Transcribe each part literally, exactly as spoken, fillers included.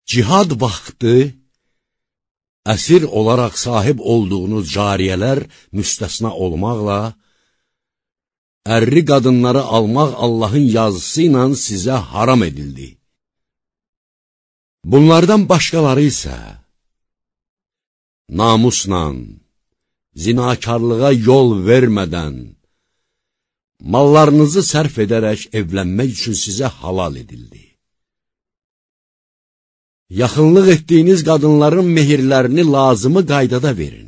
cihad vaxtı əsir olaraq sahib olduğunuz cariyələr müstəsna olmaqla, ərri qadınları almaq Allahın yazısı ilə sizə haram edildi. Bunlardan başqaları isə namusla, zinakarlığa yol vermədən, mallarınızı sərf edərək evlənmək üçün sizə halal edildi. Yaxınlıq etdiyiniz qadınların mehirlərini lazımı qaydada verin.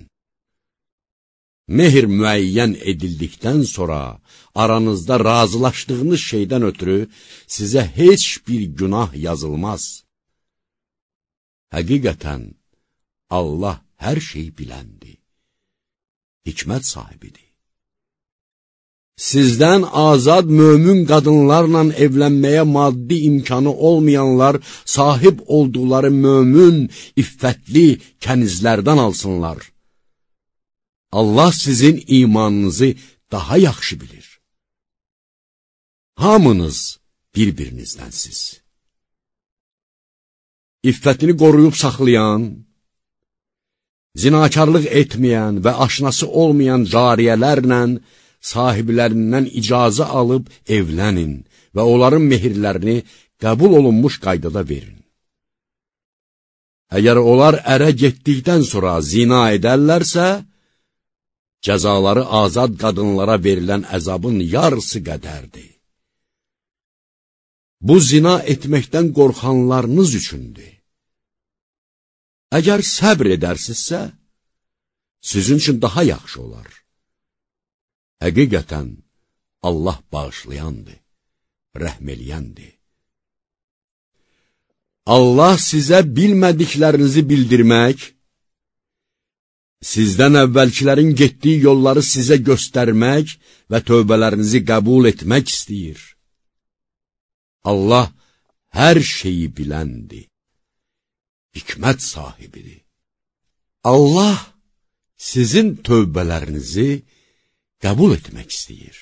Mehir müəyyən edildikdən sonra aranızda razılaşdığınız şeydən ötürü sizə heç bir günah yazılmaz. Həqiqətən, Allah hər şey biləndir, hikmət sahibidir. Sizdən azad mömin qadınlarla evlənməyə maddi imkanı olmayanlar sahib olduqları mömin, iffətli kənizlərdən alsınlar. Allah sizin imanınızı daha yaxşı bilir. Hamınız bir-birinizdənsiz. İffətini qoruyub saxlayan, zinakarlıq etməyən və aşnası olmayan cariyələrlə sahiblərindən icazə alıb evlənin və onların mehirlərini qəbul olunmuş qaydada verin. Əgər onlar ərə getdikdən sonra zina edərlərsə, cəzaları azad qadınlara verilən əzabın yarısı qədərdir. Bu zina etməkdən qorxanlarınız üçündür. Əgər səbr edərsinizsə, sizin üçün daha yaxşı olar. Həqiqətən, Allah bağışlayandır, rəhm eləyəndir. Allah sizə bilmədiklərinizi bildirmək, sizdən əvvəlkilərin getdiyi yolları sizə göstərmək və tövbələrinizi qəbul etmək istəyir. Allah hər şeyi biləndir, hikmət sahibidir. Allah sizin tövbələrinizi qəbul etmək istəyir.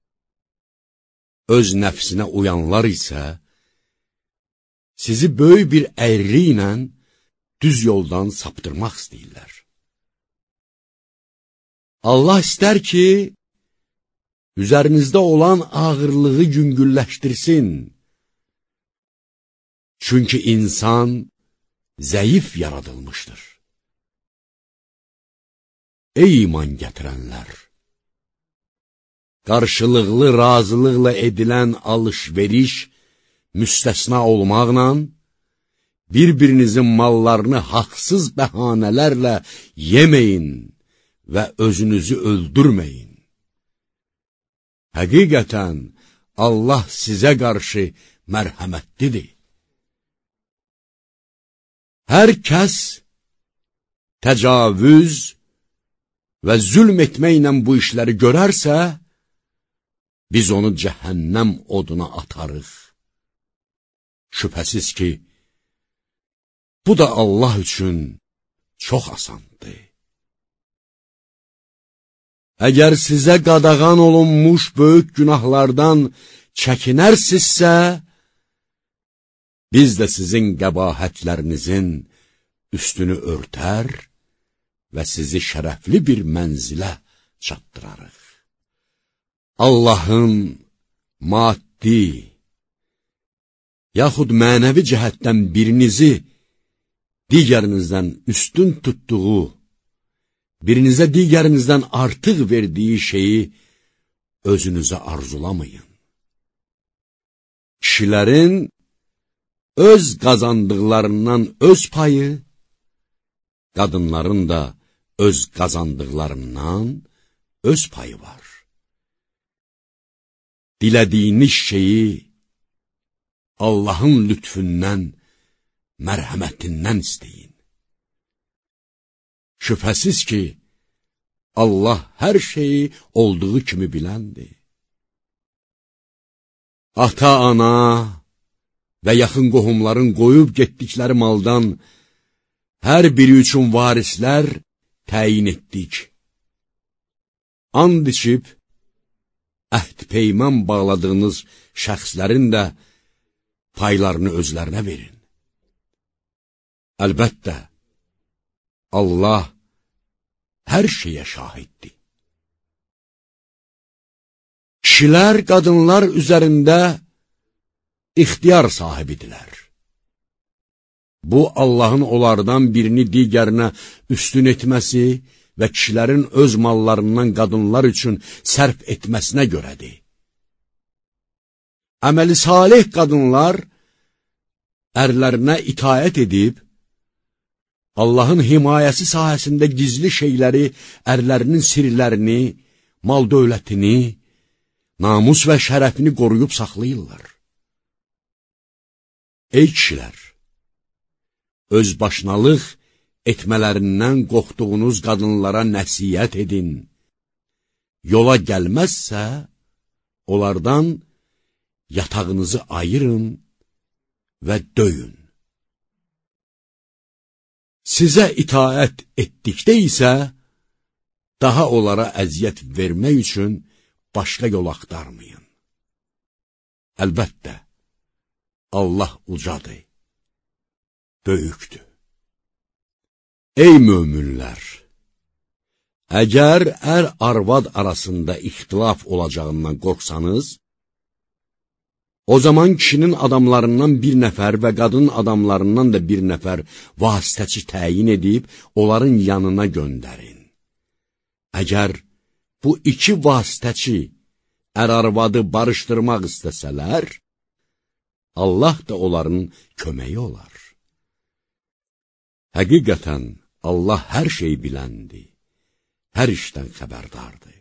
Öz nəfsinə uyanlar isə, sizi böyük bir əyri ilə düz yoldan saptırmaq istəyirlər. Allah istər ki, üzərinizdə olan ağırlığı yüngülləşdirsin. Çünki insan zəif yaradılmışdır. Ey iman gətirənlər! Qarşılıqlı razılıqla edilən alış-veriş müstəsna olmaqla, bir-birinizin mallarını haqsız bəhanələrlə yeməyin və özünüzü öldürməyin. Həqiqətən, Allah sizə qarşı mərhəmətlidir. Hər kəs təcavüz və zülm etməklə bu işləri görərsə, biz onu cəhənnəm oduna atarıq. Şübhəsiz ki, bu da Allah üçün çox asandır. Əgər sizə qadağan olunmuş böyük günahlardan çəkinərsinizsə, biz də sizin qəbahətlərinizin üstünü örtər və sizi şərəfli bir mənzilə çatdırarıq. Allahın maddi, yaxud mənəvi cəhətdən birinizi digərinizdən üstün tutduğu, birinizə digərinizdən artıq verdiyi şeyi özünüzə arzulamayın. Kişilərin öz qazandıqlarından öz payı, qadınların da öz qazandıqlarından öz payı var. Dilədiyiniz şeyi Allahın lütfündən, mərhəmətindən istəyin. Şübhəsiz ki, Allah hər şeyi olduğu kimi biləndir. Ata, ana və yaxın qohumların qoyub getdikləri maldan hər biri üçün varislər təyin etdik. And içib, əhd peymən bağladığınız şəxslərin də paylarını özlərinə verin. Əlbəttə, Allah hər şeyə şahiddir. Kişilər, qadınlar üzərində ixtiyar sahibidirlər. Bu, Allahın onlardan birini digərinə üstün etməsi və kişilərin öz mallarından qadınlar üçün sərf etməsinə görədir. Əməli salih qadınlar ərlərinə itaət edib, Allahın himayəsi sahəsində gizli şeyləri, ərlərinin sirlərini, mal dövlətini, namus və şərəfini qoruyub saxlayırlar. Ey kişilər! Özbaşınalıq etmələrindən qorxduğunuz qadınlara nəsiyyət edin. Yola gəlməzsə, onlardan yatağınızı ayırın və döyün. Sizə itaət etdikdə isə, daha onlara əziyyət vermək üçün başqa yol axtarmayın. Əlbəttə, Allah ucadır, böyükdür. Ey möminlər! Əgər ər-arvad arasında ixtilaf olacağından qorxsanız, o zaman kişinin adamlarından bir nəfər və qadın adamlarından da bir nəfər vasitəçi təyin edib, onların yanına göndərin. Əgər bu iki vasitəçi ər-arvadı barışdırmaq istəsələr, Allah da onların köməyi olar. Həqiqətən, Allah hər şey biləndir, hər işdən xəbərdardır.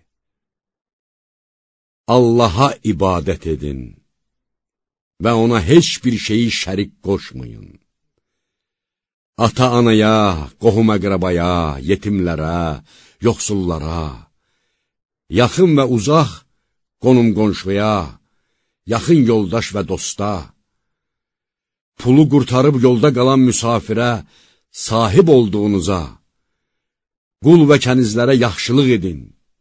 Allaha ibadət edin və ona heç bir şeyi şərik qoşmayın. Ata-anaya, qohum-əqrabaya, yetimlərə, yoxsullara, yaxın və uzaq qonum-qonşuya, yaxın yoldaş və dosta, pulu qurtarıb yolda qalan müsafirə, sahib olduğunuza, qul və kənizlərə yaxşılıq edin.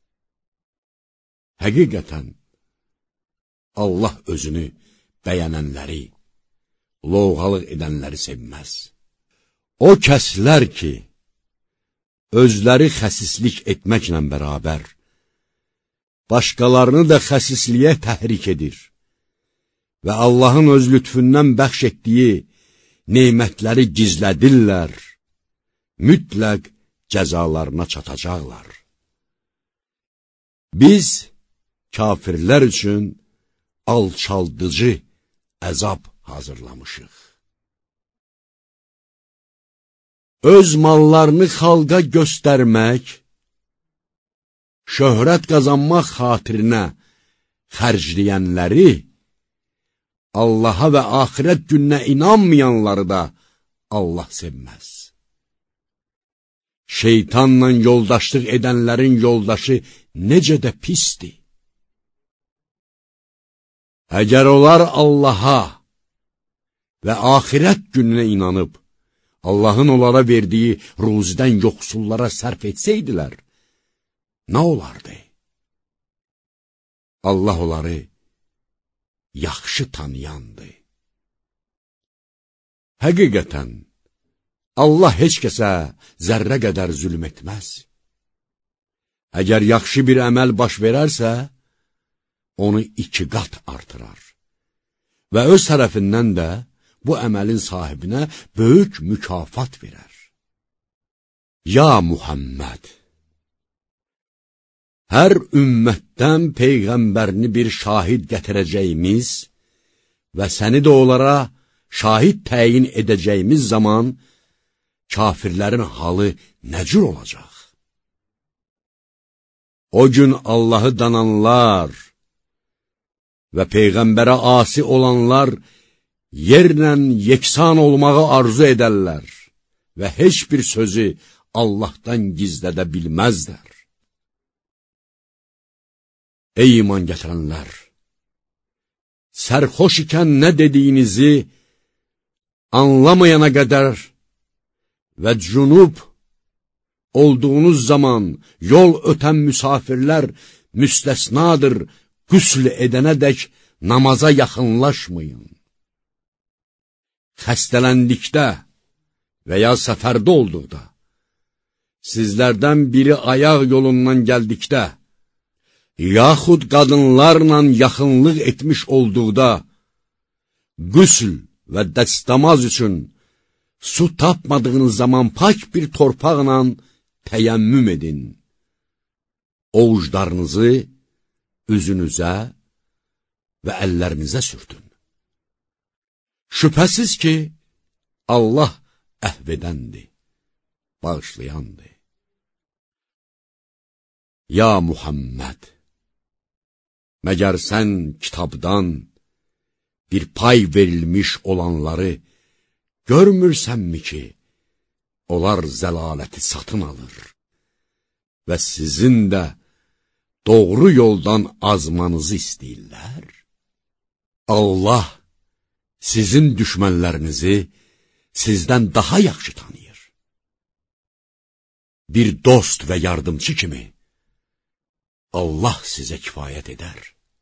Həqiqətən, Allah özünü bəyənənləri, lovğalıq edənləri sevməz. O kəslər ki, özləri xəsislik etməklə bərabər, başqalarını da xəsisliyə təhrik edir və Allahın öz lütfündən bəxş etdiyi neymətləri gizlədirlər, mütləq cəzalarına çatacaqlar. Biz kafirlər üçün alçaldıcı əzab hazırlamışıq. Öz mallarını xalqa göstərmək, şöhrət qazanmaq xatirinə xərcləyənləri, Allaha və axirət gününə inanmayanları da Allah sevməz. Şeytanla yoldaşlıq edənlərin yoldaşı necə də pisdir. Əgər onlar Allaha və axirət gününə inanıb, Allahın onlara verdiyi ruzidən yoxsullara sərf etsəydilər, nə olardı? Allah onları yaxşı tanıyandı. Həqiqətən, Allah heç kəsə zərrə qədər zülm etməz. Əgər yaxşı bir əməl baş verərsə, onu iki qat artırar və öz tərəfindən də bu əməlin sahibinə böyük mükafat verər. Ya Muhammed! Hər ümmətdən Peyğəmbərini bir şahid gətirəcəyimiz və səni də onlara şahid təyin edəcəyimiz zaman kafirlərin halı nə cür olacaq? O gün Allahı dananlar və Peyğəmbərə asi olanlar yerlə yeksan olmağı arzu edərlər və heç bir sözü Allahdan gizlədə bilməzlər. Ey iman gətirənlər! Sərxoş ikən nə dediyinizi anlamayana qədər və cünub olduğunuz zaman yol ötən müsafirlər müstəsnadır, qüsl edənədək namaza yaxınlaşmayın. Xəstələndikdə və ya səfərdə olduqda, sizlərdən biri ayaq yolundan gəldikdə, yaxud qadınlarla yaxınlıq etmiş olduqda, qüsl və dəstəmaz üçün su tapmadığınız zaman pak bir torpaqla təyəmmüm edin. Ovuclarınızı üzünüzə və əllərinizə sürtün. Şübhəsiz ki, Allah əhv edəndir, bağışlayandır. Ya Muhammed, məgər sən kitabdan bir pay verilmiş olanları görmürsənmi ki, onlar zəlaləti satın alır və sizin də doğru yoldan azmanızı istəyirlər? Allah sizin düşmənlərinizi sizdən daha yaxşı tanıyır. Bir dost və yardımcı kimi Allah sizə kifayət edər.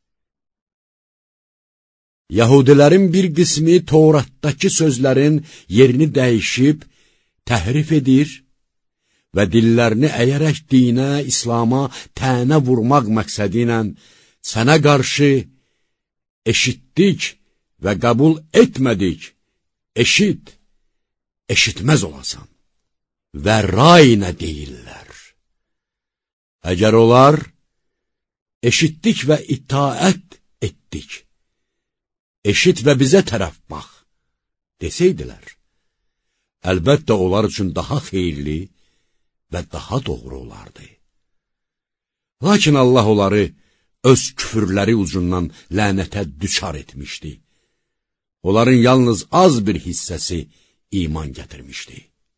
Yahudilərin bir qismi Tövratdakı sözlərin yerini dəyişib, təhrif edir və dillərini əyərək dinə, İslama tənə vurmaq məqsədi ilə sənə qarşı eşitdik və qəbul etmədik, eşit, eşitməz olasan və rayinə deyirlər. Əgər onlar eşitdik və itaət etdik, eşit və bizə tərəf bax, desəydilər, əlbəttə onlar üçün daha xeyirli və daha doğru olardı. Lakin Allah onları öz küfürləri ucundan lənətə düçar etmişdi. Onların yalnız az bir hissəsi iman gətirmişdi.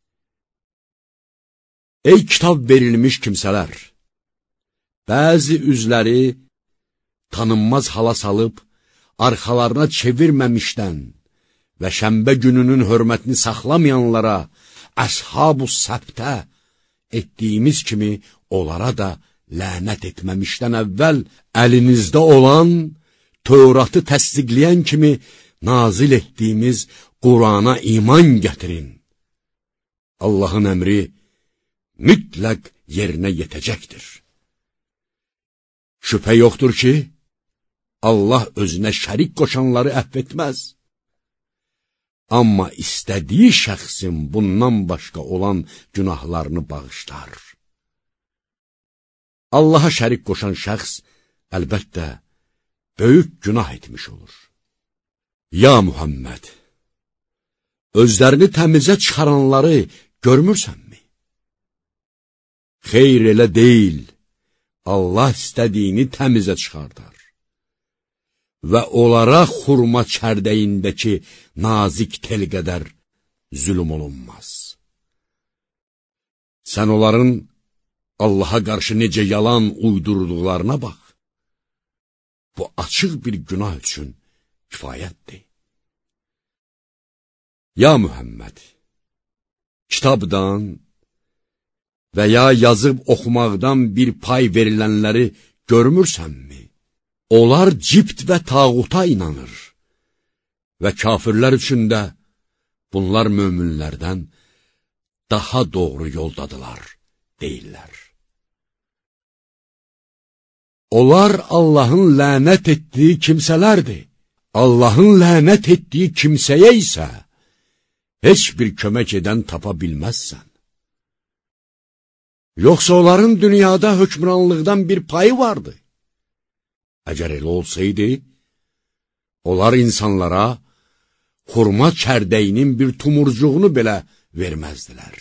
Ey kitab verilmiş kimsələr! Bəzi üzləri tanınmaz hala salıb, arxalarına çevirməmişdən və şənbə gününün hörmətini saxlamayanlara, əshab-ı səbtə etdiyimiz kimi onlara da lənət etməmişdən əvvəl əlinizdə olan, Tövratı təsdiqləyən kimi nazil etdiyimiz Qurana iman gətirin. Allahın əmri mütləq yerinə yetəcəkdir. Şübhə yoxdur ki, Allah özünə şərik qoşanları əhv etməz. Amma istədiyi şəxsin bundan başqa olan günahlarını bağışlar. Allaha şərik qoşan şəxs əlbəttə böyük günah etmiş olur. Ya Muhammed, özlərini təmizə çıxaranları görmürsənmi? Xeyr, elə deyil. Allah istədiyini təmizə çıxardar və onlara xurma çərdəyindəki nazik tel qədər zülm olunmaz. Sən onların Allaha qarşı necə yalan uydurduqlarına bax. Bu açıq bir günah üçün kifayətdir. Ya Muhammed, kitabdan və ya yazıb oxumaqdan bir pay verilənləri görmürsənmi? Onlar cibt və tağuta inanır və kafirlər üçün də bunlar möminlərdən daha doğru yoldadılar, deyirlər. Onlar Allahın lənət etdiyi kimsələrdir. Allahın lənət etdiyi kimsəyə isə heç bir kömək edən tapa bilməzsən. Yoxsa onların dünyada hökmranlıqdan bir payı vardı. Əgər elə olsaydı, onlar insanlara xurma çərdəyinin bir tumurcuğunu belə verməzdilər.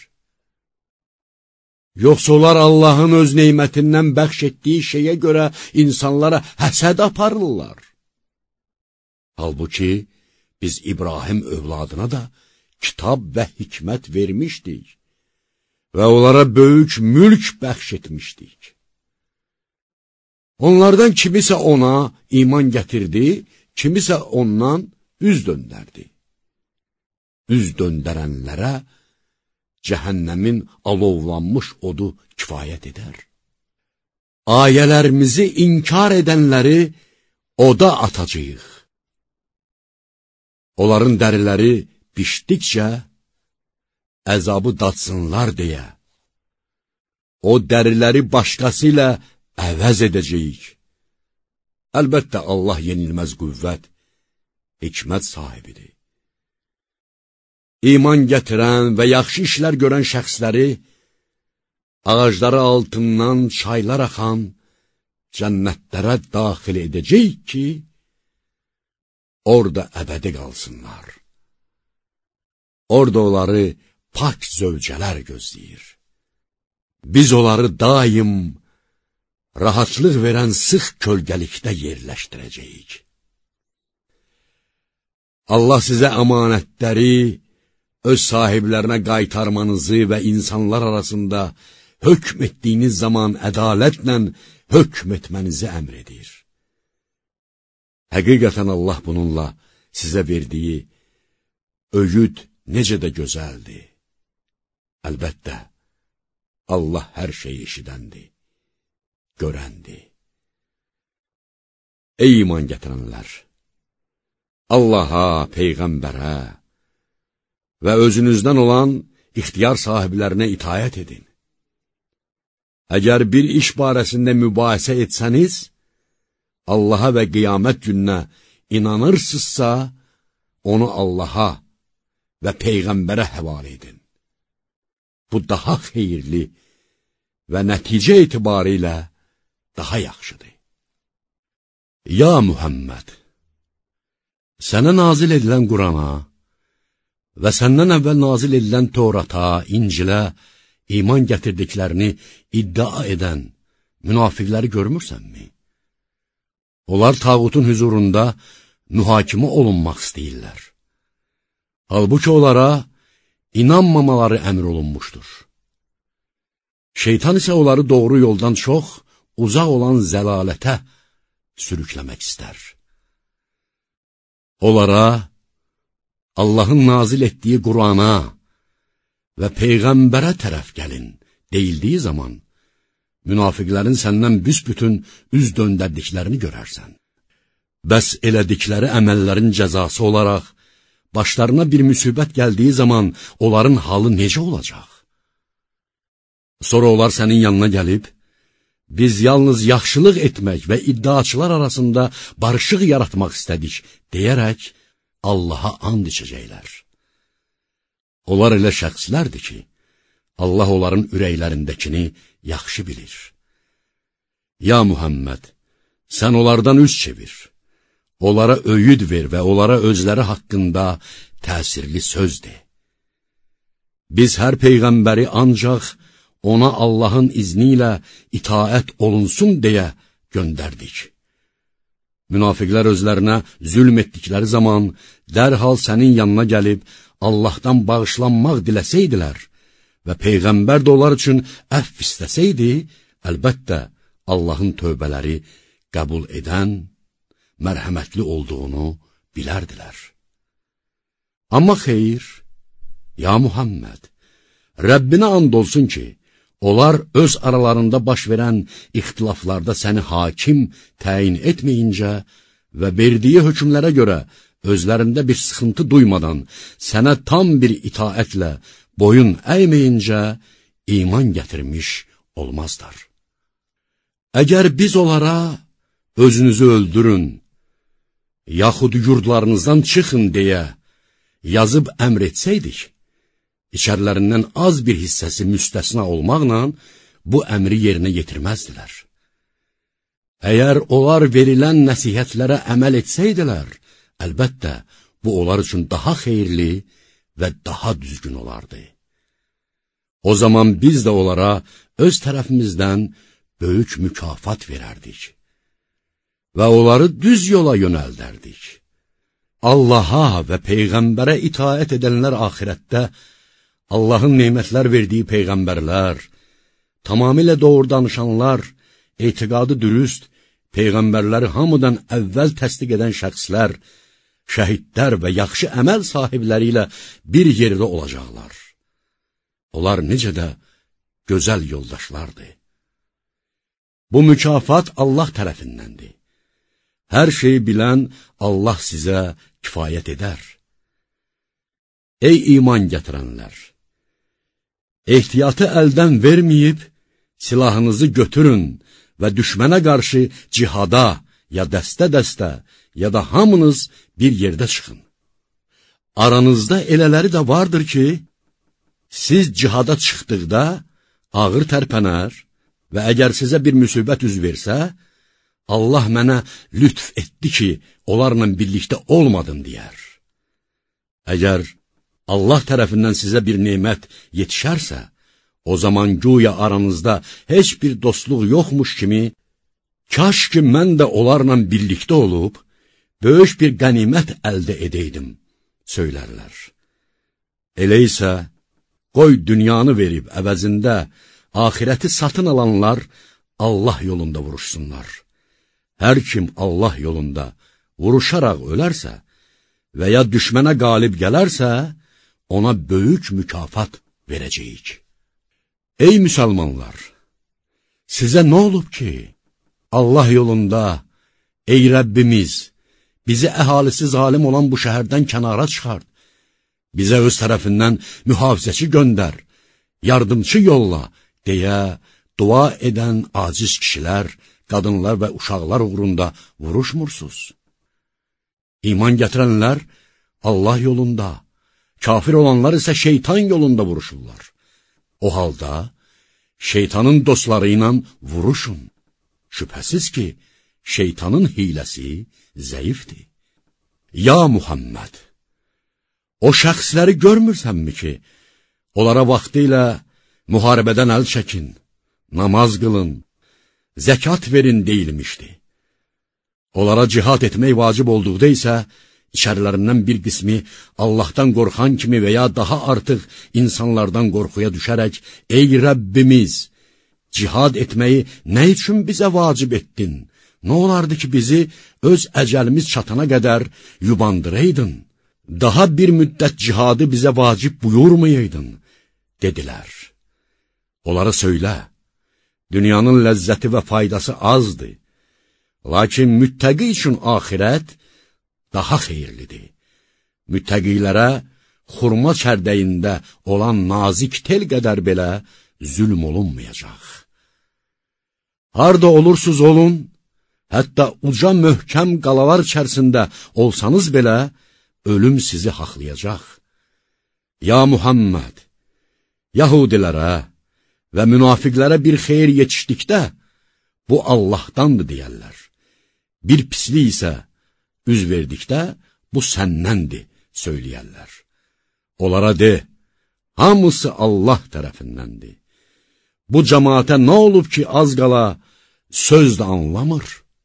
Yoxsa onlar Allahın öz neymətindən bəxş etdiyi şeyə görə insanlara həsəd aparırlar. Halbuki biz İbrahim övladına da kitab və hikmət vermişdik və onlara böyük mülk bəxş etmişdik. Onlardan kimisə ona iman gətirdi, kimisə ondan üz döndərdi. Üz döndərənlərə cəhənnəmin alovlanmış odu kifayət edər. Ayələrimizi inkar edənləri oda atacağıq. Onların dəriləri pişdikcə əzabı dadsınlar deyə. O dəriləri başqası ilə əvəz edəcəyik. Əlbəttə, Allah yenilməz qüvvət, hikmət sahibidir. İman gətirən və yaxşı işlər görən şəxsləri ağacları altından çaylar axan cənnətlərə daxil edəcəyik ki, orada əbədi qalsınlar. Orada onları pak zövcələr gözləyir. Biz onları daim rahatlıq verən sıx kölgəlikdə yerləşdirəcəyik. Allah sizə əmanətləri öz sahiblərinə qaytarmanızı və insanlar arasında hökm etdiyiniz zaman ədalətlə hökm etmənizi əmr edir. Həqiqətən Allah bununla sizə verdiyi öyüd necə də gözəldir. Əlbəttə, Allah hər şeyi eşidəndir, görəndir. Ey iman gətirənlər! Allaha, Peyğəmbərə və özünüzdən olan ixtiyar sahiblərinə itayət edin. Əgər bir iş barəsində mübahisə etsəniz, Allaha və qiyamət gününə inanırsınızsa, onu Allaha və Peyğəmbərə həvalə edin. Bu daha xeyirli və nəticə etibarilə daha yaxşıdır. Ya Muhammed! Sənə nazil edilən Qurana və səndən əvvəl nazil edilən Tevrata, İncilə iman gətirdiklərini iddia edən münafiqləri görmürsənmi? Onlar tağutun hüzurunda mühakimə olunmaq istəyirlər. Halbuki onlara inanmamaları əmr olunmuşdur. Şeytan isə onları doğru yoldan çox uzaq olan zəlalətə sürükləmək istər. Onlara Allahın nazil etdiyi Qurana və Peyğəmbərə tərəf gəlin deyildiyi zaman, münafiqlərin səndən büsbütün üz döndərdiklərini görərsən. Bəs elədikləri əməllərin cəzası olaraq, başlarına bir müsibət gəldiyi zaman onların halı necə olacaq? Sonra onlar sənin yanına gəlib, biz yalnız yaxşılıq etmək və iddiaçılar arasında barışıq yaratmaq istədik, deyərək Allaha and içəcəklər. Onlar elə şəxslərdir ki, Allah onların ürəklərindəkini yaxşı bilir. Ya Muhammed, sən onlardan üz çevir, onlara öyüd ver və onlara özləri haqqında təsirli söz de. Biz hər Peyğəmbəri ancaq ona Allahın izni ilə itaət olunsun deyə göndərdik. Münafiqlər özlərinə zülm etdikləri zaman dərhal sənin yanına gəlib Allahdan bağışlanmaq diləsəydilər və Peyğəmbər də onlar üçün əfv istəsəydi, əlbəttə Allahın tövbələri qəbul edən, mərhəmətli olduğunu bilərdilər. Amma xeyr, ya Muhammed, Rəbbinə and olsun ki, onlar öz aralarında baş verən ixtilaflarda səni hakim təyin etməyincə və verdiyi hökmlərə görə özlərində bir sıxıntı duymadan sənə tam bir itaətlə boyun əyməyincə iman gətirmiş olmazlar. Əgər biz onlara özünüzü öldürün, yaxud yurdlarınızdan çıxın deyə yazıb əmr etsəydik, içərilərindən az bir hissəsi müstəsna olmaqla bu əmri yerinə yetirməzdilər. Əgər onlar verilən nəsihətlərə əməl etsəydilər, əlbəttə, bu onlar üçün daha xeyirli və daha düzgün olardı. O zaman biz də onlara öz tərəfimizdən böyük mükafat verərdik və onları düz yola yönəldərdik. Allaha və Peyğəmbərə itaət edənlər axirətdə Allahın nemətlər verdiyi Peyğəmbərlər, tamamilə doğru danışanlar, etiqadı dürüst, Peyğəmbərləri hamıdan əvvəl təsdiq edən şəxslər, şəhidlər və yaxşı əməl sahibləri ilə bir yerdə olacaqlar. Onlar necə də gözəl yoldaşlardır. Bu mükafat Allah tərəfindəndir. Hər şeyi bilən Allah sizə kifayət edər. Ey iman gətirənlər! Ehtiyatı əldən verməyib, silahınızı götürün və düşmənə qarşı cihada, ya dəstə-dəstə, ya da hamınız bir yerdə çıxın. Aranızda elələri də vardır ki, siz cihada çıxdıqda ağır tərpənər və əgər sizə bir müsibət üz versə, Allah mənə lütf etdi ki, onlarla birlikdə olmadım deyər. Əgər Allah tərəfindən sizə bir nemət yetişərsə, o zaman güya aranızda heç bir dostluq yoxmuş kimi, kaş ki mən də onlarla birlikdə olub, böyük bir qənimət əldə edəydim, söylərlər. Elə isə, qoy dünyanı verib əvəzində, axirəti satın alanlar Allah yolunda vuruşsunlar. Hər kim Allah yolunda vuruşaraq ölərsə və ya düşmənə qalib gələrsə, ona böyük mükafat verəcəyik. Ey müsəlmanlar! Sizə nə olub ki, Allah yolunda, ey Rəbbimiz, bizi əhalisi zalim olan bu şəhərdən kənara çıxart, bizə öz tərəfindən mühafizəçi göndər, yardımçı yolla, deyə dua edən aciz kişilər, qadınlar və uşaqlar uğrunda vuruşmursuz. İman gətirənlər Allah yolunda, kafir olanlar isə şeytan yolunda vuruşurlar. O halda şeytanın dostları ilə vuruşun. Şübhəsiz ki, şeytanın hiləsi zəifdir. Ya Muhammed! O şəxsləri görmürsənmi ki, onlara vaxtı ilə müharibədən əl çəkin, namaz qılın, zəkat verin deyilmişdi. Onlara cihad etmək vacib olduqda isə, içərilərindən bir qismi Allahdan qorxan kimi və ya daha artıq insanlardan qorxuya düşərək, ey Rəbbimiz, cihad etməyi nə üçün bizə vacib etdin? Nə olardı ki, bizi öz əcəlimiz çatana qədər yubandıraydın? Daha bir müddət cihadı bizə vacib buyurmayaydın, dedilər. Onlara söylə, dünyanın ləzzəti və faydası azdır. Lakin müttəqi üçün axirət daha xeyirlidir. Müttəqilərə xurma çərdəyində olan nazik tel qədər belə zülm olunmayacaq. Harda olursuz olun, hətta uca möhkəm qalalar içərisində olsanız belə, ölüm sizi haqlayacaq. Ya Muhammed, Yahudilərə və münafiqlərə bir xeyir yetişdikdə, bu Allahdandır deyərlər. Bir pislik isə üz verdikdə, bu səndəndir, söyləyərlər. Onlara de, hamısı Allah tərəfindəndir. Bu cəmaətə nə olub ki, az qala söz də anlamır?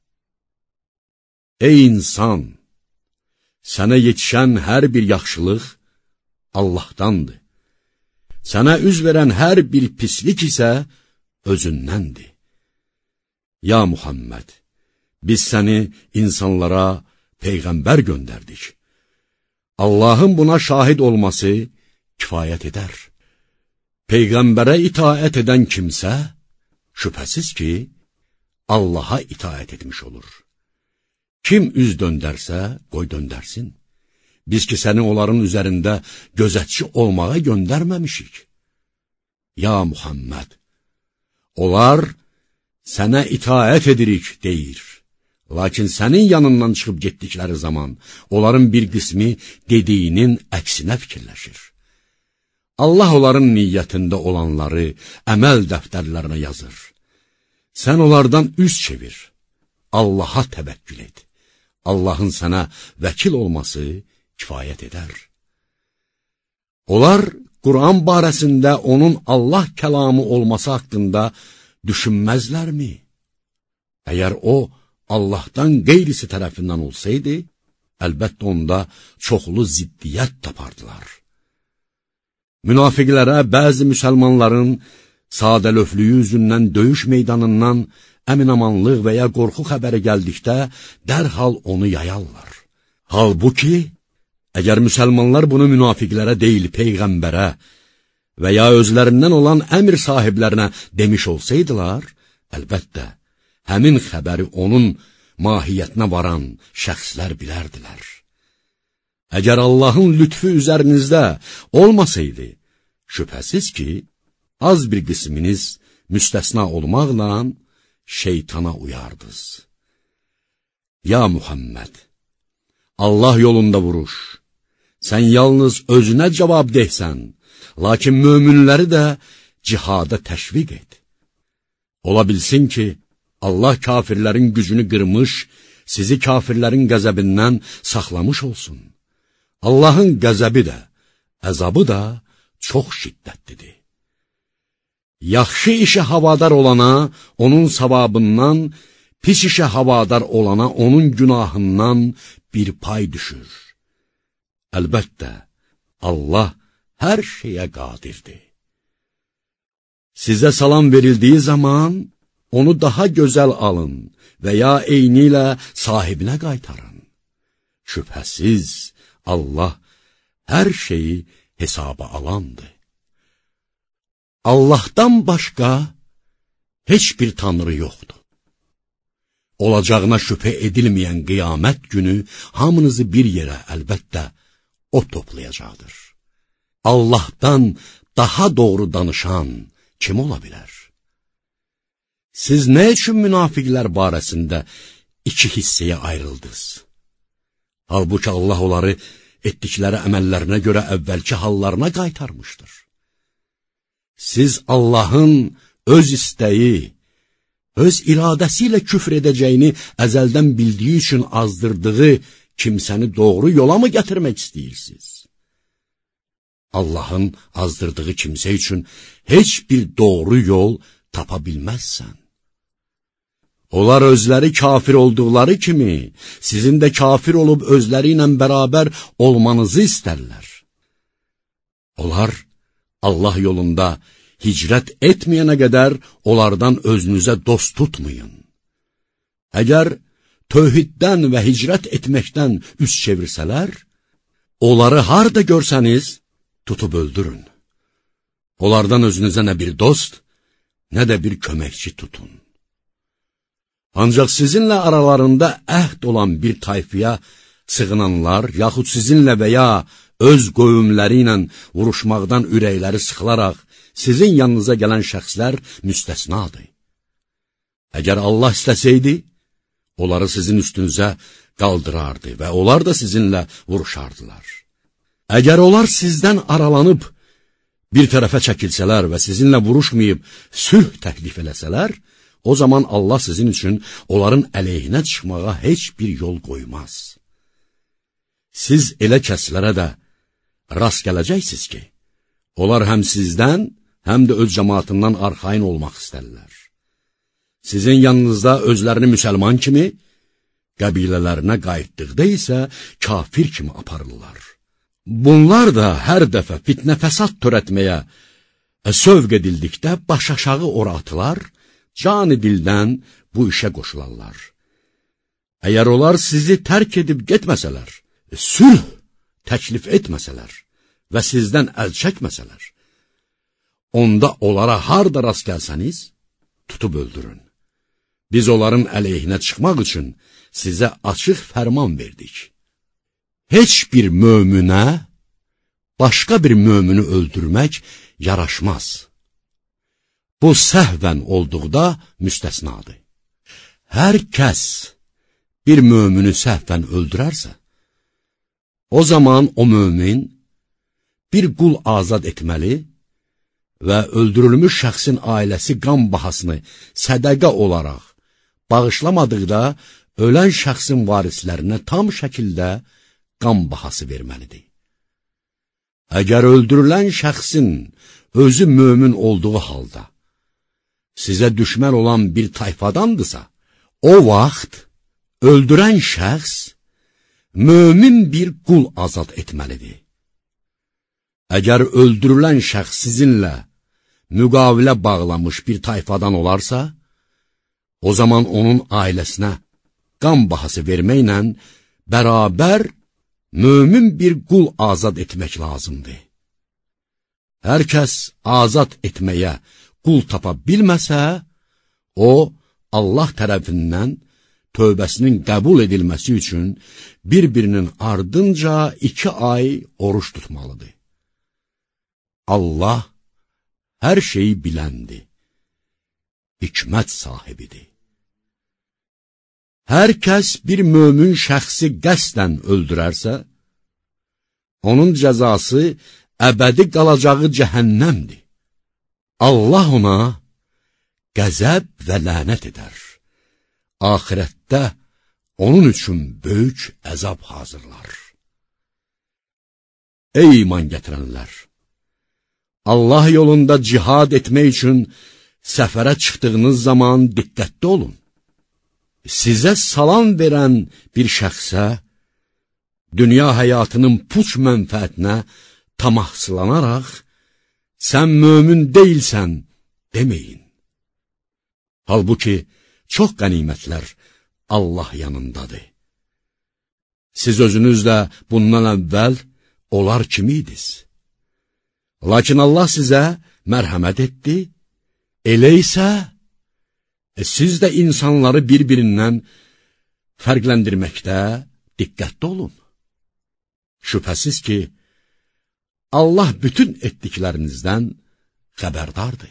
Ey insan! Sənə yetişən hər bir yaxşılıq Allahdandır. Sənə üz verən hər bir pislik isə özündəndir. Ya Muhammed! Biz səni insanlara Peyğəmbər göndərdik. Allahın buna şahid olması kifayət edər. Peyğəmbərə itaət edən kimsə, şübhəsiz ki, Allaha itaət etmiş olur. Kim üz döndərsə, qoy döndərsin. Biz ki, səni onların üzərində gözətçi olmağa göndərməmişik. Ya Muhammed! Onlar sənə itaət edirik, deyir. Lakin sənin yanından çıxıb getdikləri zaman, onların bir qismi dediyinin əksinə fikirləşir. Allah onların niyyətində olanları əməl dəftərlərinə yazır. Sən onlardan üz çevir, Allaha təvəkkül et. Allahın sənə vəkil olması kifayət edər. Onlar Quran barəsində onun Allah kəlamı olması haqqında düşünməzlərmi? Əgər o, Allahdan qeyrisi tərəfindən olsaydı, əlbəttə onda çoxlu ziddiyyət tapardılar. Münafiqlərə bəzi müsəlmanların sadəlöflüyü üzündən döyüş meydanından əminamanlıq və ya qorxu xəbəri gəldikdə dərhal onu yayarlar. Halbuki, əgər müsəlmanlar bunu münafiqlərə deyil, Peyğəmbərə və ya özlərindən olan əmr sahiblərinə demiş olsaydılar, əlbəttə, həmin xəbəri onun mahiyyətinə varan şəxslər bilərdilər. Əgər Allahın lütfü üzərinizdə olmasaydı, şübhəsiz ki, az bir qisminiz müstəsna olmaqla şeytana uyardınız. Ya Muhammed, Allah yolunda vuruş. Sən yalnız özünə cavab deysən, lakin möminləri də cihada təşviq et. Ola bilsin ki, Allah kafirlərin gücünü qırmış, sizi kafirlərin qəzəbindən saxlamış olsun. Allahın qəzəbi də, əzabı da çox şiddətlidir. Yaxşı işə havadar olana onun savabından, pis işə havadar olana onun günahından bir pay düşür. Əlbəttə, Allah hər şeyə qadirdir. Sizə salam verildiyi zaman, onu daha gözəl alın və ya eyni ilə sahibinə qaytarın. Şübhəsiz, Allah hər şeyi hesaba alandır. Allahdan başqa heç bir tanrı yoxdur. Olacağına şübhə edilməyən qiyamət günü hamınızı bir yerə əlbəttə o toplayacaqdır. Allahdan daha doğru danışan kim ola bilər? Siz nə üçün münafiqlər barəsində iki hissəyə ayrıldınız? Halbuki Allah onları etdikləri əməllərinə görə əvvəlki hallarına qaytarmışdır. Siz Allahın öz istəyi, öz iradəsi ilə küfr edəcəyini əzəldən bildiyi üçün azdırdığı kimsəni doğru yola mı gətirmək istəyirsiniz? Allahın azdırdığı kimsə üçün heç bir doğru yol tapa bilməzsən. Onlar özləri kafir olduqları kimi, sizin də kafir olub özləri ilə bərabər olmanızı istərlər. Onlar Allah yolunda hicrət etməyənə qədər onlardan özünüzə dost tutmayın. Əgər tövhiddən və hicrət etməkdən üz çevirsələr, onları harda görsəniz, tutub öldürün. Onlardan özünüzə nə bir dost, nə də bir köməkçi tutun. Ancaq sizinlə aralarında əhd olan bir tayfiyə sığınanlar, yaxud sizinlə və ya öz qövmləri ilə vuruşmaqdan ürəkləri sıxılaraq, sizin yanınıza gələn şəxslər müstəsnadır. Əgər Allah istəsəydi, onları sizin üstünüzə qaldırardı və onlar da sizinlə vuruşardılar. Əgər onlar sizdən aralanıb, bir tərəfə çəkilsələr və sizinlə vuruşmayıb, sülh təklif eləsələr, o zaman Allah sizin üçün onların əleyhinə çıxmağa heç bir yol qoymaz. Siz elə kəslərə də rast gələcəksiniz ki, onlar həm sizdən, həm də öz cəmaatından arxayın olmaq istərlər. Sizin yanınızda özlərini müsəlman kimi, qəbilələrinə qayıtdıqda isə kafir kimi aparırlar. Bunlar da hər dəfə fitnə fəsad törətməyə sövq edildikdə baş aşağı ora atılar, canı dildən bu işə qoşularlar. Əgər onlar sizi tərk edib getməsələr, sülh təklif etməsələr və sizdən əl çəkməsələr, onda onlara harda rast gəlsəniz, tutub öldürün. Biz onların əleyhinə çıxmaq üçün sizə açıq fərman verdik. Heç bir möminə başqa bir mömini öldürmək yaraşmaz. Bu səhvən olduqda müstəsnadır. Hər kəs bir mömini səhvən öldürərsə, o zaman o mömin bir qul azad etməli və öldürülmüş şəxsin ailəsi qan bahasını sədəqə olaraq bağışlamadıqda ölən şəxsin varislərinə tam şəkildə qan bahası verməlidir. Əgər öldürülən şəxsin özü mömin olduğu halda sizə düşmən olan bir tayfadandırsa, o vaxt öldürən şəxs mömin bir qul azad etməlidir. Əgər öldürülən şəxs sizinlə müqavilə bağlamış bir tayfadan olarsa, o zaman onun ailəsinə qan bahası verməklə bərabər mömin bir qul azad etmək lazımdır. Hər kəs azad etməyə qul tapa bilməsə, o, Allah tərəfindən tövbəsinin qəbul edilməsi üçün bir-birinin ardınca iki ay oruç tutmalıdır. Allah hər şeyi biləndir, hikmət sahibidir. Hər kəs bir mömin şəxsi qəsdən öldürərsə, onun cəzası əbədi qalacağı cəhənnəmdir. Allah ona qəzəb və lənət edər. Axirətdə onun üçün böyük əzab hazırlar. Ey iman gətirənlər! Allah yolunda cihad etmək üçün səfərə çıxdığınız zaman diqqətli olun. Sizə salam verən bir şəxsə, dünya həyatının puç mənfəətinə tamahsılanaraq, sən mömin deyilsən deməyin. Halbuki, çox qənimətlər Allah yanındadır. Siz özünüz də bundan əvvəl onlar kimiydiniz. Lakin Allah sizə mərhəmət etdi, elə isə e, siz də insanları bir-birindən fərqləndirməkdə diqqətli olun. Şübhəsiz ki, Allah bütün etdiklərinizdən xəbərdardır.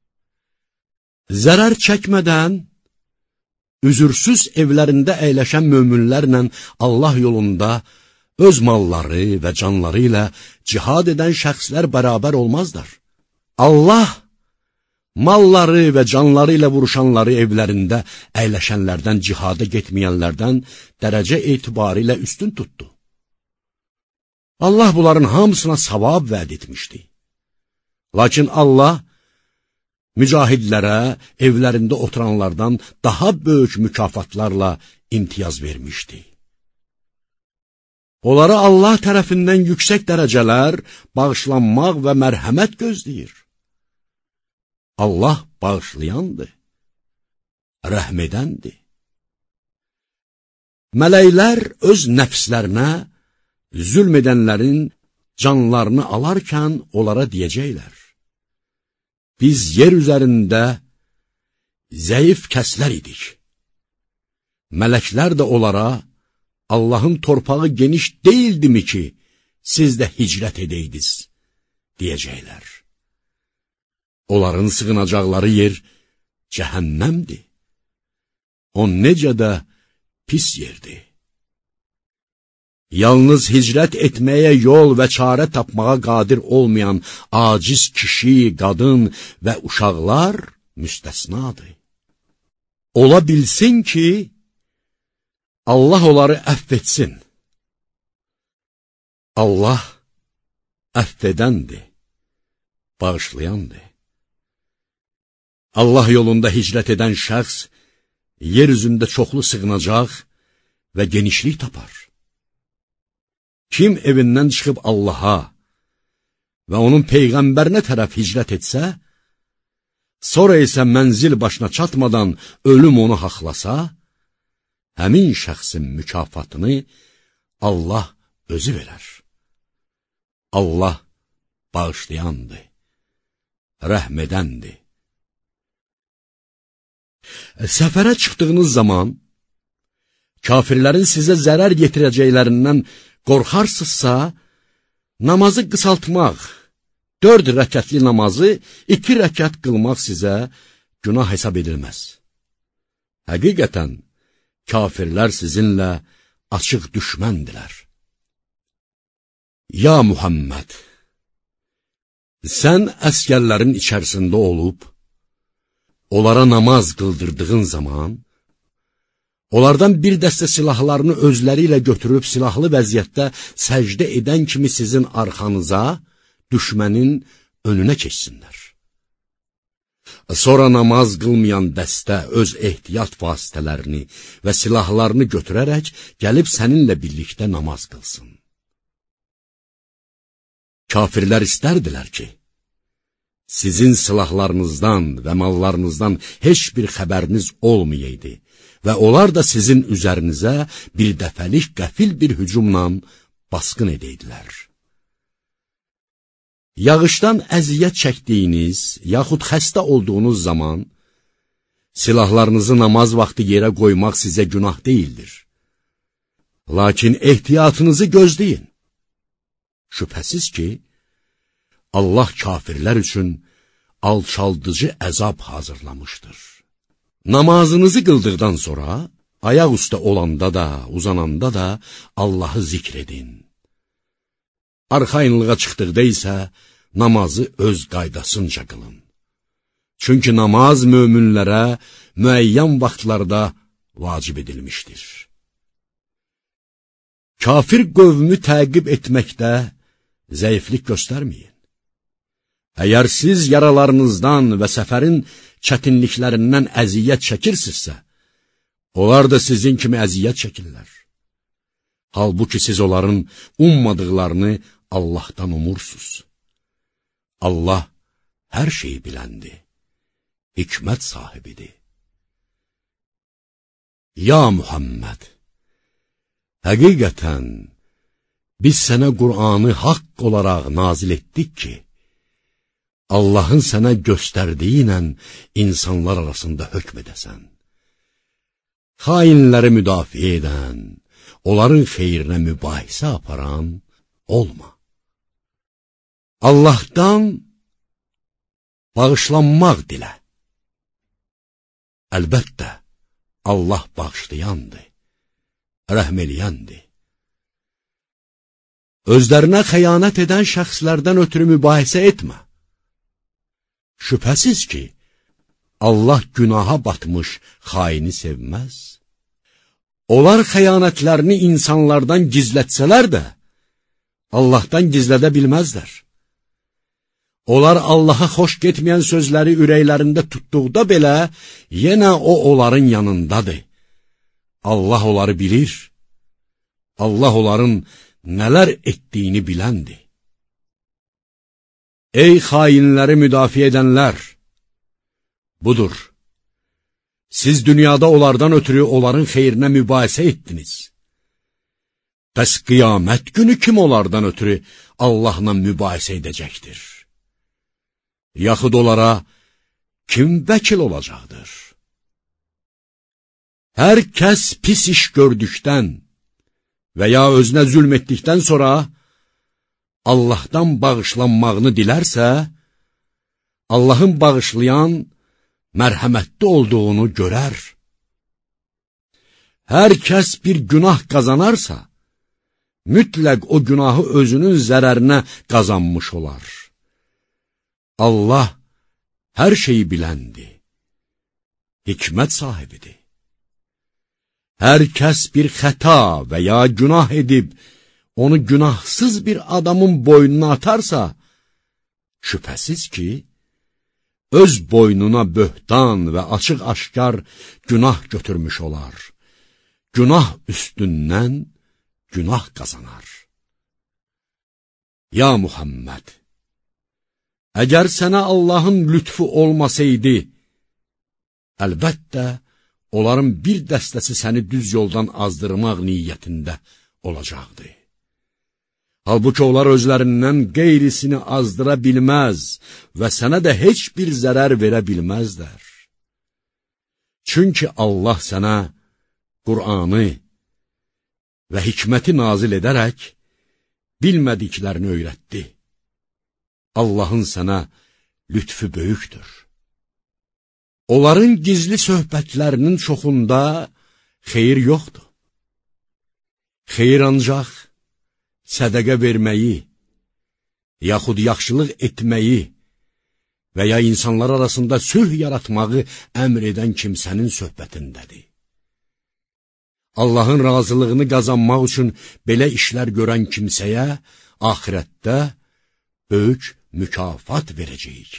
Zərər çəkmədən, üzürsüz evlərində əyləşən möminlərlə Allah yolunda öz malları və canları ilə cihad edən şəxslər bərabər olmazlar. Allah malları və canları ilə vuruşanları evlərində əyləşənlərdən, cihada getməyənlərdən dərəcə etibarilə üstün tutdu. Allah bunların hamısına savab vəd etmişdi. Lakin Allah mücahidlərə evlərində oturanlardan daha böyük mükafatlarla imtiyaz vermişdi. Onlara Allah tərəfindən yüksək dərəcələr, bağışlanmaq və mərhəmət gözləyir. Allah bağışlayandır, rəhm edəndir. Mələklər öz nəfslərinə zülm edənlərin canlarını alarkən onlara deyəcəklər: biz yer üzərində zəif kəslər idik. Mələklər də onlara, Allahın torpağı geniş deyildimi ki, siz də hicrət edəydiniz, deyəcəklər. Onların sığınacaqları yer cəhənnəmdir. O necə də pis yerdir. Yalnız hicrət etməyə yol və çarə tapmağa qadir olmayan aciz kişi, qadın və uşaqlar müstəsnadır. Ola bilsin ki, Allah onları əfv etsin. Allah əfv edəndir, bağışlayandır. Allah yolunda hicrət edən şəxs yer üzündə çoxlu sığınacaq və genişlik tapar. Kim evindən çıxıb Allaha və onun Peyğəmbərinə tərəf hicrət etsə, sonra isə mənzil başına çatmadan ölüm onu haqlasa, həmin şəxsin mükafatını Allah özü verər. Allah bağışlayandır, rəhm edəndir. Səfərə çıxdığınız zaman, kafirlərin sizə zərər yetirəcəklərindən qorxarsızsa, namazı qısaltmaq, dörd rəkətli namazı iki rəkət qılmaq sizə günah hesab edilməz. Həqiqətən, kafirlər sizinlə açıq düşməndilər. Ya Muhammed, sən əskərlərin içərisində olub, onlara namaz qıldırdığın zaman, onlardan bir dəstə silahlarını özləri ilə götürüb silahlı vəziyyətdə səcdə edən kimi sizin arxanıza, düşmənin önünə keçsinlər. Sonra namaz qılmayan dəstə öz ehtiyat vasitələrini və silahlarını götürərək gəlib səninlə birlikdə namaz qılsın. Kafirlər istərdilər ki, sizin silahlarınızdan və mallarınızdan heç bir xəbəriniz olmayaydı və onlar da sizin üzərinizə bir dəfəlik qəfil bir hücumla basqın edəydilər. Yağışdan əziyyət çəkdiyiniz, yaxud xəstə olduğunuz zaman, silahlarınızı namaz vaxtı yerə qoymaq sizə günah deyildir. Lakin ehtiyatınızı gözləyin. Şübhəsiz ki, Allah kafirlər üçün alçaldıcı əzab hazırlamışdır. Namazınızı qıldıqdan sonra, ayaq üstə olanda da, uzananda da Allahı zikr edin. Arxayınlığa çıxdıqda isə namazı öz qaydasınca qılın. Çünki namaz möminlərə müəyyən vaxtlarda vacib edilmişdir. Kafir qövmü təqib etməkdə zəiflik göstərməyin. Əgər siz yaralarınızdan və səfərin çətinliklərindən əziyyət çəkirsinizsə, onlar da sizin kimi əziyyət çəkirlər. Halbuki siz onların ummadıqlarını Allahdan umursuz. Allah hər şeyi biləndir, hikmət sahibidir. Ya Muhammed, həqiqətən, biz sənə Qur'anı haqq olaraq nazil etdik ki, Allahın sənə göstərdiyi ilə insanlar arasında hökm edəsən. Xainləri müdafiə edən, onların xeyrinə mübahisə aparan olma. Allahdan bağışlanmaq dilə. Əlbəttə, Allah bağışlayandır, rəhm eləyəndir. Özlərinə xəyanət edən şəxslərdən ötürü mübahisə etmə. Şübhəsiz ki, Allah günaha batmış xaini sevməz. Onlar xəyanətlərini insanlardan gizlətsələr də, Allahdan gizlədə bilməzlər. Onlar Allaha xoş getməyən sözləri ürəklərində tutduqda belə, yenə o onların yanındadır. Allah onları bilir. Allah onların nələr etdiyini biləndir. Ey xainləri müdafiə edənlər! Budur, siz dünyada onlardan ötürü onların xeyrinə mübahisə etdiniz. Bəs qiyamət günü kim onlardan ötürü Allahla mübahisə edəcəkdir? Yaxud onlara kim vəkil olacaqdır? Hər kəs pis iş gördükdən və ya özünə zülm etdikdən sonra Allahdan bağışlanmağını dilərsə, Allahın bağışlayan, mərhəmətli olduğunu görər. Hər kəs bir günah qazanarsa, mütləq o günahı özünün zərərinə qazanmış olar. Allah hər şeyi biləndir, hikmət sahibidir. Hər kəs bir xəta və ya günah edib, onu günahsız bir adamın boynuna atarsa, şübhəsiz ki, öz boynuna böhtan və açıq-aşkar günah götürmüş olar. Günah üstündən günah qazanar. Ya Muhammed, əgər sənə Allahın lütfu olmasaydı, əlbəttə, onların bir dəstəsi səni düz yoldan azdırmaq niyyətində olacaqdı. Halbuki onlar özlərindən qeyrisini azdıra bilməz və sənə də heç bir zərər verə bilməzlər. Çünki Allah sənə Qur'anı və hikməti nazil edərək bilmədiklərini öyrətdi. Allahın sənə lütfü böyükdür. Onların gizli söhbətlərinin çoxunda xeyir yoxdur. Xeyir ancaq sədəqə verməyi, yaxud yaxşılıq etməyi və ya insanlar arasında sülh yaratmağı əmr edən kimsənin söhbətindədir. Allahın razılığını qazanmaq üçün belə işlər görən kimsəyə axirətdə böyük mükafat verəcəyik.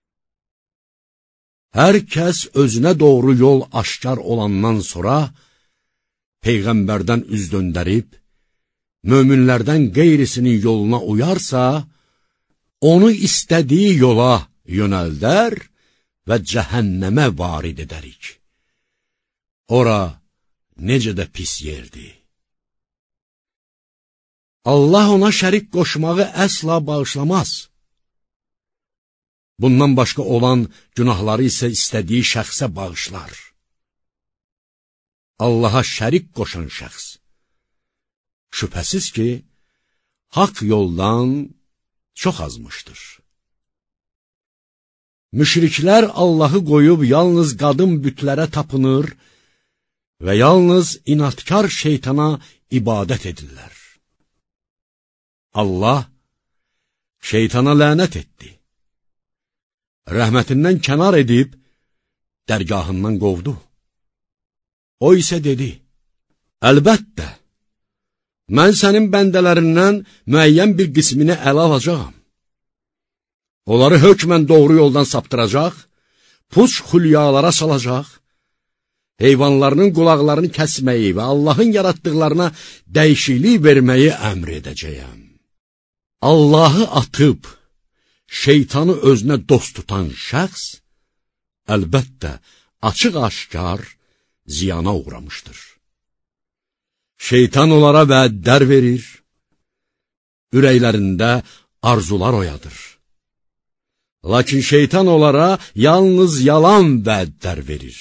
Hər kəs özünə doğru yol aşkar olandan sonra Peyğəmbərdən üz döndərib, möminlərdən qeyrisinin yoluna uyarsa, onu istədiyi yola yönəldər və cəhənnəmə varid edərik. Ora necə də pis yerdir. Allah ona şərik qoşmağı əsla bağışlamaz. Bundan başqa olan günahları isə istədiyi şəxsə bağışlar. Allaha şərik qoşan şəxs, şübhəsiz ki, haqq yoldan çox azmışdır. Müşriklər Allahı qoyub yalnız qadın bütlərə tapınır və yalnız inatkar şeytana ibadət edirlər. Allah şeytana lənət etdi. Rəhmətindən kənar edib, dərgahından qovdu. O isə dedi, əlbəttə, mən sənin bəndələrindən müəyyən bir qismini ələ alacağam. Onları hökmən doğru yoldan saptıracaq, puç xülyalara salacaq, heyvanlarının qulaqlarını kəsməyi və Allahın yaratdıqlarına dəyişiklik verməyi əmr edəcəyəm. Allahı atıb, şeytanı özünə dost tutan şəxs, əlbəttə, açıq-aşkar ziyana uğramışdır. Şeytan onlara vədlər verir, ürəklərində arzular oyadır. Lakin şeytan onlara yalnız yalan vədlər verir.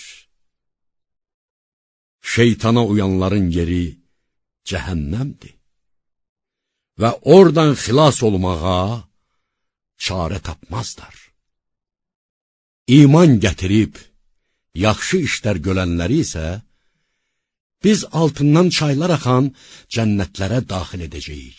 Şeytana uyanların yeri cəhənnəmdir və oradan xilas olmağa çarə tapmazlar. İman gətirib, yaxşı işlər görənləri isə, biz altından çaylar axan cənnətlərə daxil edəcəyik.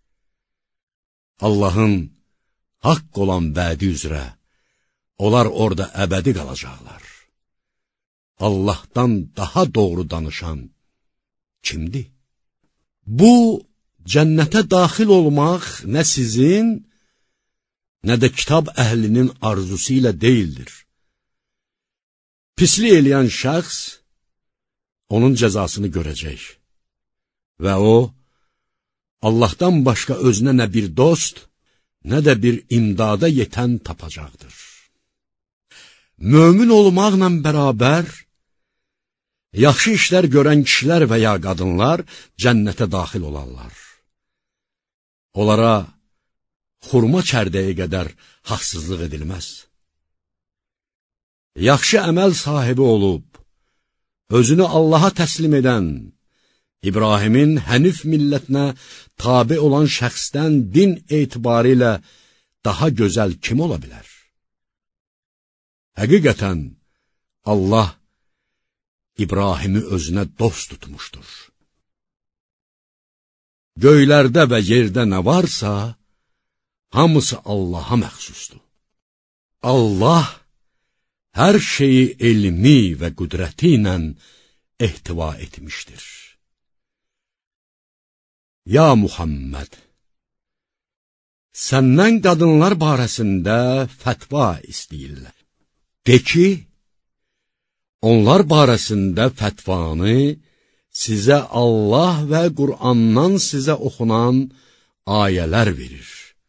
Allahın haqq olan vədi üzrə, onlar orada əbədi qalacaqlar. Allahdan daha doğru danışan kimdir? Bu, cənnətə daxil olmaq nə sizin, nə də kitab əhlinin arzusu ilə deyildir. Pislik eləyən şəxs, onun cəzasını görəcək və o, Allahdan başqa özünə nə bir dost, nə də bir imdada yetən tapacaqdır. Mömin olmaqla bərabər, yaxşı işlər görən kişilər və ya qadınlar cənnətə daxil olarlar. Onlara xurma çərdəyə qədər haqsızlıq edilməz. Yaxşı əməl sahibi olub, özünü Allaha təslim edən, İbrahimin hənif millətinə tabi olan şəxsdən din etibarilə daha gözəl kim ola bilər? Həqiqətən, Allah İbrahimi özünə dost tutmuşdur. Göylərdə və yerdə nə varsa, hamısı Allaha məxsusdur. Allah hər şeyi elmi və qüdrəti ilə ehtiva etmişdir. Ya Muhammed, səndən qadınlar barəsində fətva istəyirlər. De ki, onlar barəsində fətvanı sizə Allah və Qur'andan sizə oxunan ayələr verir.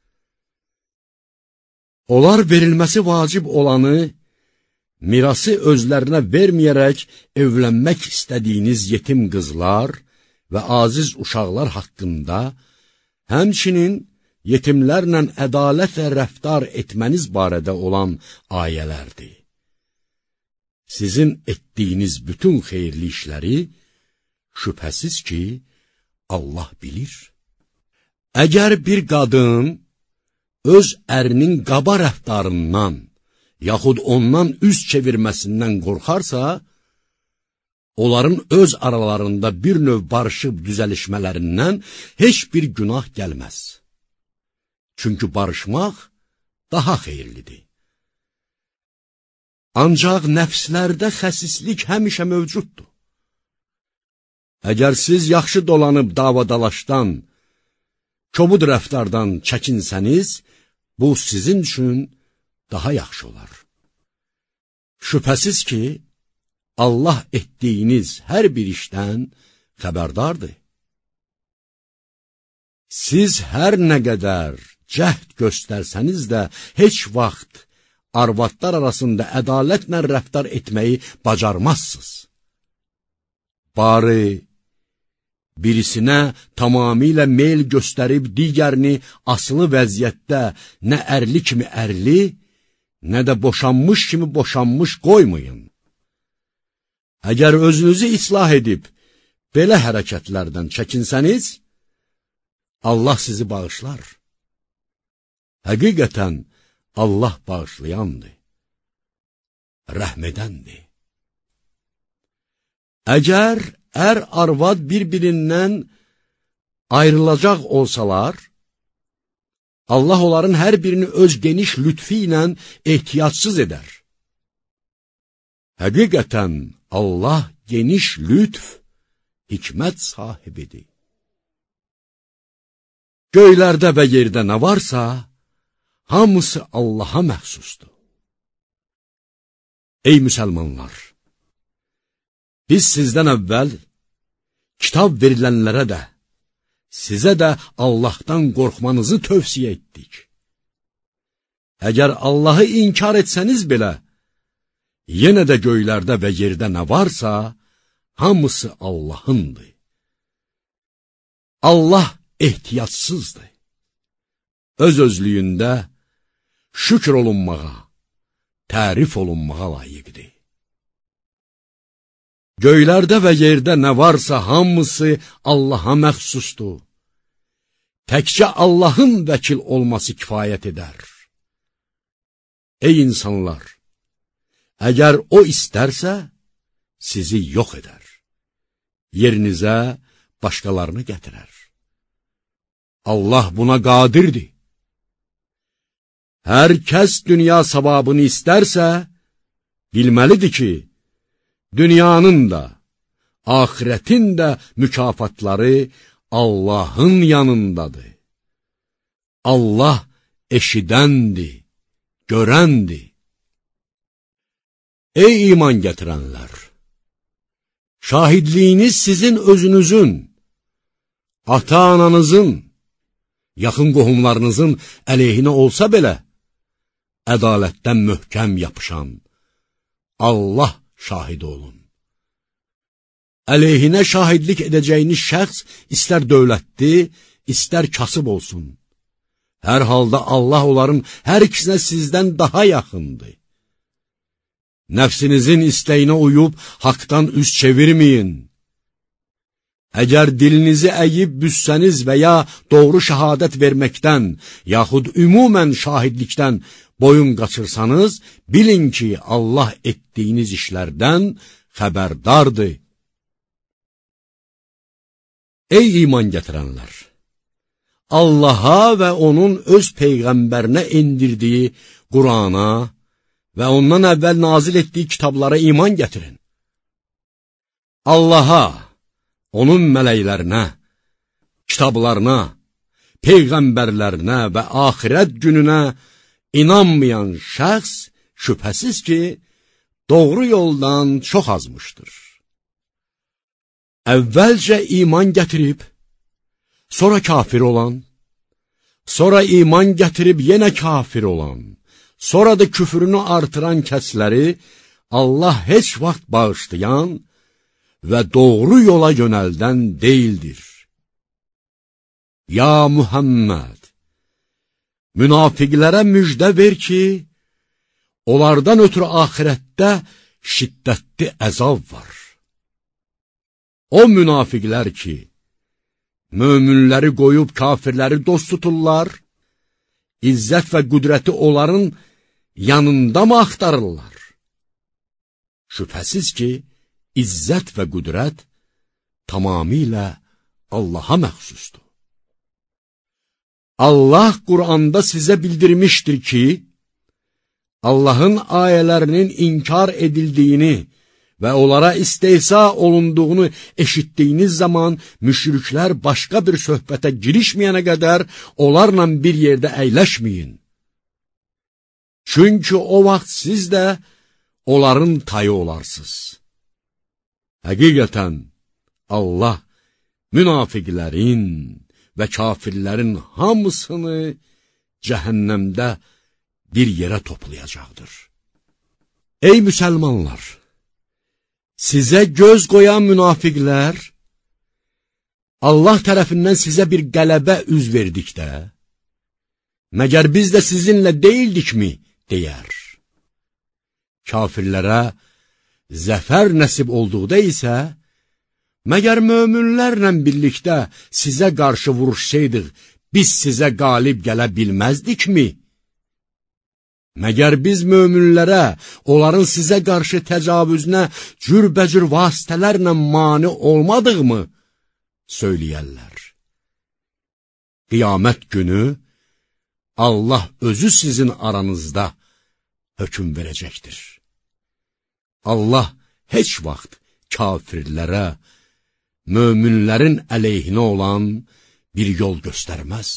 Onlar verilməsi vacib olanı, mirası özlərinə verməyərək evlənmək istədiyiniz yetim qızlar və aziz uşaqlar haqqında, həmçinin yetimlərlə ədalətlə rəftar etməniz barədə olan ayələrdir. Sizin etdiyiniz bütün xeyirli işləri, şübhəsiz ki, Allah bilir. Əgər bir qadın öz ərinin qaba rəftarından, yaxud ondan üz çevirməsindən qorxarsa, onların öz aralarında bir növ barışıb düzəlişmələrindən heç bir günah gəlməz. Çünki barışmaq daha xeyirlidir. Ancaq nəfslərdə xəsislik həmişə mövcuddur. Əgər siz yaxşı dolanıb davadalaşdan, kobud rəftardan çəkinsəniz, bu sizin üçün daha yaxşı olar. Şübhəsiz ki, Allah etdiyiniz hər bir işdən xəbərdardır. Siz hər nə qədər cəhd göstərsəniz də, heç vaxt arvadlar arasında ədalətlə rəftar etməyi bacarmazsınız. Bari birisinə tamamilə meyl göstərib digərini asılı vəziyyətdə nə ərli kimi ərli, nə də boşanmış kimi boşanmış qoymayın. Əgər özünüzü islah edib, belə hərəkətlərdən çəkinsəniz, Allah sizi bağışlar. Həqiqətən, Allah bağışlayandır, rəhm edəndir. Əgər ər arvad bir-birindən ayrılacaq olsalar, Allah onların hər birini öz geniş lütfi ilə ehtiyatsız edər. Həqiqətən Allah geniş lütf, hikmət sahibidir. Göylərdə və yerdə nə varsa, hamısı Allaha məxsusdur. Ey müsəlmanlar! Biz sizdən əvvəl kitab verilənlərə də, sizə də Allahdan qorxmanızı tövsiyə etdik. Əgər Allahı inkar etsəniz belə, yenə də göylərdə və yerdə nə varsa, hamısı Allahındır. Allah ehtiyatsızdır. Öz-özlüyündə şükür olunmağa, tərif olunmağa layiqdir. Göylərdə və yerdə nə varsa hamısı Allaha məxsusdur. Təkcə Allahın vəkil olması kifayət edər. Ey insanlar! Əgər O istərsə, sizi yox edər. Yerinizə başqalarını gətirər. Allah buna qadirdir. Hər kəs dünya savabını istərsə, bilməlidir ki, dünyanın da, axirətin də mükafatları Allahın yanındadır. Allah eşidəndir, görəndir. Ey iman gətirənlər! Şahidliyiniz sizin özünüzün, ata-ananızın, yaxın qohumlarınızın əleyhinə olsa belə, ədalətdən möhkəm yapışan Allah şahid olun. Əleyhinə şahidlik edəcəyiniz şəxs istər dövlətli, istər kasıb olsun. Hər halda Allah onların hər ikisinə sizdən daha yaxındır. Nəfsinizin istəyinə uyub haqdan üz çevirməyin. Əgər dilinizi əyib büssəniz və ya doğru şəhadət verməkdən, yaxud ümumən şahidlikdən boyun qaçırsanız, bilin ki, Allah etdiyiniz işlərdən xəbərdardır. Ey iman gətirənlər! Allaha və onun öz Peyğəmbərinə endirdiyi Qurana və ondan əvvəl nazil etdiyi kitablara iman gətirin. Allaha, onun mələklərinə, kitablarına, peyğəmbərlərinə və axirət gününə inanmayan şəxs şübhəsiz ki, doğru yoldan çox azmışdır. Əvvəlcə iman gətirib, sonra kafir olan, sonra iman gətirib yenə kafir olan, sonra da küfrünü artıran kəsləri Allah heç vaxt bağışlayan və doğru yola yönəldən deyildir. Ya Muhammed, münafiqlərə müjdə ver ki, onlardan ötürü axirətdə şiddətli əzab var. O münafiqlər ki, möminləri qoyub kafirləri dost tuturlar, izzət və qüdrəti onların yanında mı axtarırlar? Şübhəsiz ki, izzət və qüdrət tamamilə Allaha məxsusdur. Allah Quranda sizə bildirmişdir ki, Allahın ayələrinin inkar edildiyini və onlara istehza olunduğunu eşitdiyiniz zaman müşriklər başqa bir söhbətə girişməyənə qədər onlarla bir yerdə əyləşməyin. Çünki o vaxt siz də onların tayı olarsınız. Həqiqətən Allah münafiqlərin və kafirlərin hamısını cəhənnəmdə bir yerə toplayacaqdır. Ey müsəlmanlar! Sizə göz qoyan münafiqlər, Allah tərəfindən sizə bir qələbə üz verdikdə, məgər biz də sizinlə deyildikmi, deyər. Kafirlərə zəfər nəsib olduqda isə, məgər möminlərlə birlikdə sizə qarşı vuruşsaydıq, biz sizə qalib gələ bilməzdikmi? Məgər biz möminlərə, onların sizə qarşı təcavüzünə cürbəcür vasitələrlə mane olmadıq mı? Söyləyərlər. Qiyamət günü Allah özü sizin aranızda hökm verəcəkdir. Allah heç vaxt kafirlərə, möminlərin əleyhinə olan bir yol göstərməz.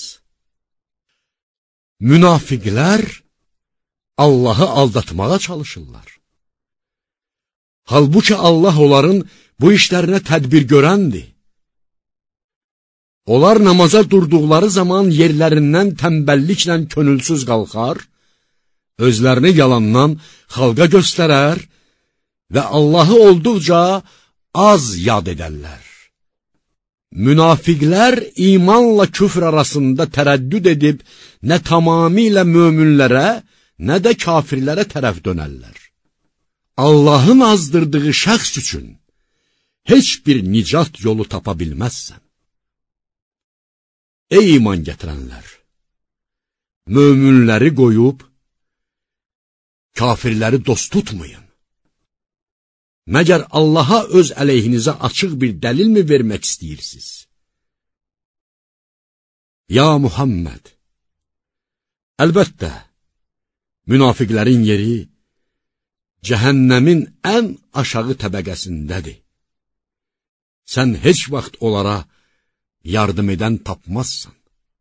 Münafiqlər Allahı aldatmağa çalışırlar. Halbuki Allah onların bu işlərinə tədbir görəndir. Onlar namaza durduqları zaman yerlərindən tənbəlliklə könülsüz qalxar, özlərini yalandan xalqa göstərər və Allahı olduqca az yad edərlər. Münafiqlər imanla küfr arasında tərəddüd edib, nə tamamilə möminlərə, nə də kafirlərə tərəf dönərlər. Allahın azdırdığı şəxs üçün heç bir nicat yolu tapa bilməzsən. Ey iman gətirənlər! Möminləri qoyub, kafirləri dost tutmayın. Məgər Allaha öz əleyhinizə açıq bir dəlilmi vermək istəyirsiniz? Ya Muhammed! Əlbəttə, münafiqlərin yeri cəhənnəmin ən aşağı təbəqəsindədir. Sən heç vaxt onlara yardım edən tapmazsan.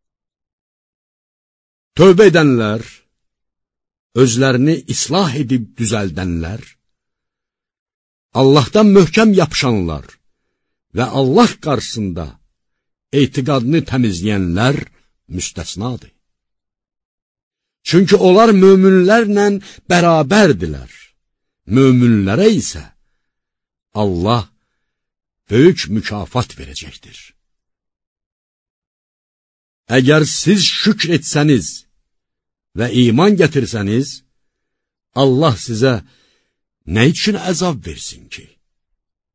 Tövbə edənlər, özlərini islah edib düzəldənlər, Allahdan möhkəm yapışanlar və Allah qarşısında etiqadını təmizləyənlər müstəsnadır. Çünki onlar möminlərlə bərabərdilər. Möminlərə isə Allah böyük mükafat verəcəkdir. Əgər siz şükr etsəniz və iman gətirsəniz, Allah sizə nə üçün əzab versin ki?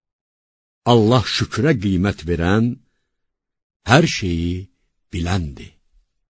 Allah şükrə qiymət verən, hər şeyi biləndir.